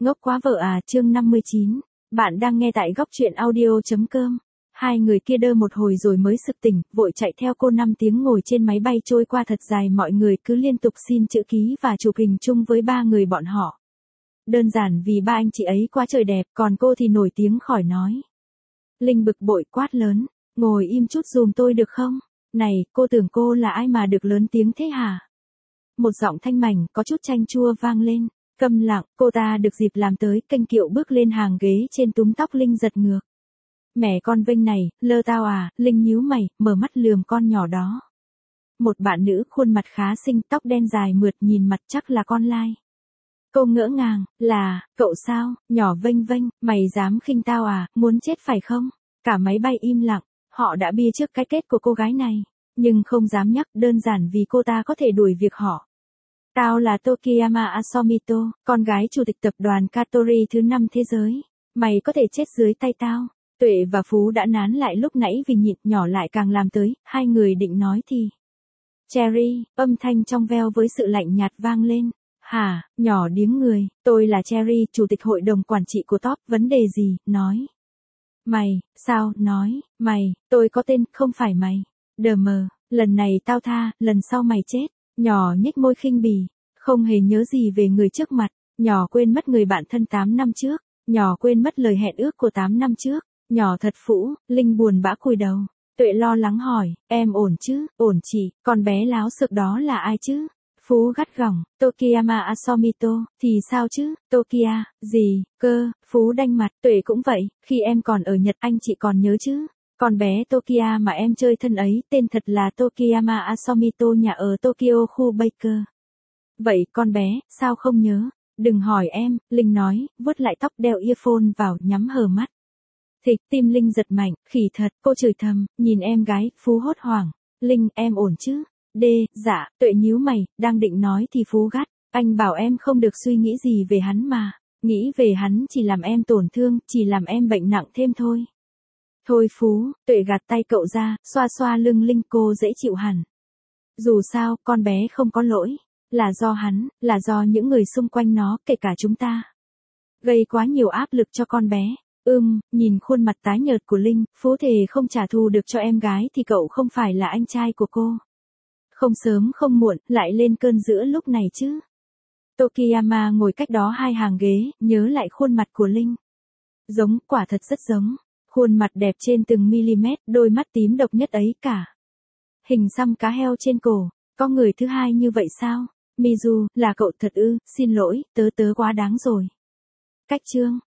Ngốc quá vợ à, chương 59. Bạn đang nghe tại góc truyện audio.com. Hai người kia đơ một hồi rồi mới sực tỉnh, vội chạy theo cô 5 tiếng ngồi trên máy bay trôi qua thật dài, mọi người cứ liên tục xin chữ ký và chụp hình chung với ba người bọn họ. Đơn giản vì ba anh chị ấy quá trời đẹp, còn cô thì nổi tiếng khỏi nói. Linh bực bội quát lớn, ngồi im chút dùm tôi được không? Này, cô tưởng cô là ai mà được lớn tiếng thế hả? Một giọng thanh mảnh, có chút chanh chua vang lên. Câm lặng, cô ta được dịp làm tới, kênh kiệu bước lên hàng ghế trên túm tóc Linh giật ngược. Mẹ con vênh này, lơ tao à, Linh nhíu mày, mở mắt lườm con nhỏ đó. Một bạn nữ khuôn mặt khá xinh, tóc đen dài mượt, nhìn mặt chắc là con lai. Cô ngỡ ngàng, là, cậu sao, nhỏ vênh vênh, mày dám khinh tao à, muốn chết phải không? Cả máy bay im lặng, họ đã bia trước cái kết của cô gái này, nhưng không dám nhắc, đơn giản vì cô ta có thể đuổi việc họ. Tao là Tokiyama Asomito, con gái chủ tịch tập đoàn Katori thứ 5 thế giới. Mày có thể chết dưới tay tao. Tuệ và Phú đã nán lại lúc nãy vì nhịn, nhỏ lại càng làm tới, hai người định nói thì. Cherry, âm thanh trong veo với sự lạnh nhạt vang lên. Hả, nhỏ điếng người, tôi là Cherry, chủ tịch hội đồng quản trị của Top, vấn đề gì, nói. Mày, sao, nói, mày, tôi có tên, không phải mày. Đờ mờ, lần này tao tha, lần sau mày chết. Nhỏ nhếch môi khinh bỉ, không hề nhớ gì về người trước mặt, nhỏ quên mất người bạn thân 8 năm trước, nhỏ quên mất lời hẹn ước của 8 năm trước, nhỏ thật phũ. Linh buồn bã cúi đầu. Tuệ lo lắng hỏi, em ổn chứ? Ổn chị, con bé láo xược đó là ai chứ? Phú gắt gỏng, Tokiyama Asomito, thì sao chứ? Tokia, gì, cơ? Phú đanh mặt. Tuệ cũng vậy, khi em còn ở Nhật anh chị còn nhớ chứ? Con bé Tokia mà em chơi thân ấy, tên thật là Tokiyama Asomito, nhà ở Tokyo khu Baker. Vậy con bé, sao không nhớ? Đừng hỏi em, Linh nói, vuốt lại tóc, đeo earphone vào, nhắm hờ mắt. Thịch, tim Linh giật mạnh, khỉ thật, cô chửi thầm, nhìn em gái. Phú hốt hoảng, Linh, em ổn chứ? Dạ. Tuệ nhíu mày, đang định nói thì Phú gắt, anh bảo em không được suy nghĩ gì về hắn mà. Nghĩ về hắn chỉ làm em tổn thương, chỉ làm em bệnh nặng thêm thôi. Thôi Phú, Tuệ gạt tay cậu ra, xoa xoa lưng Linh, cô dễ chịu hẳn. Dù sao, con bé không có lỗi. Là do hắn, là do những người xung quanh nó, kể cả chúng ta. Gây quá nhiều áp lực cho con bé. Nhìn khuôn mặt tái nhợt của Linh, Phú thề không trả thù được cho em gái thì cậu không phải là anh trai của cô. Không sớm không muộn, lại lên cơn giữa lúc này chứ. Tokiyama ngồi cách đó 2 hàng ghế, nhớ lại khuôn mặt của Linh. Giống, quả thật rất giống. Khuôn mặt đẹp trên từng mm, đôi mắt tím độc nhất ấy cả. Hình xăm cá heo trên cổ, có người thứ hai như vậy sao? Mizu, là cậu thật ư? Xin lỗi, tớ quá đáng rồi. Cách chương.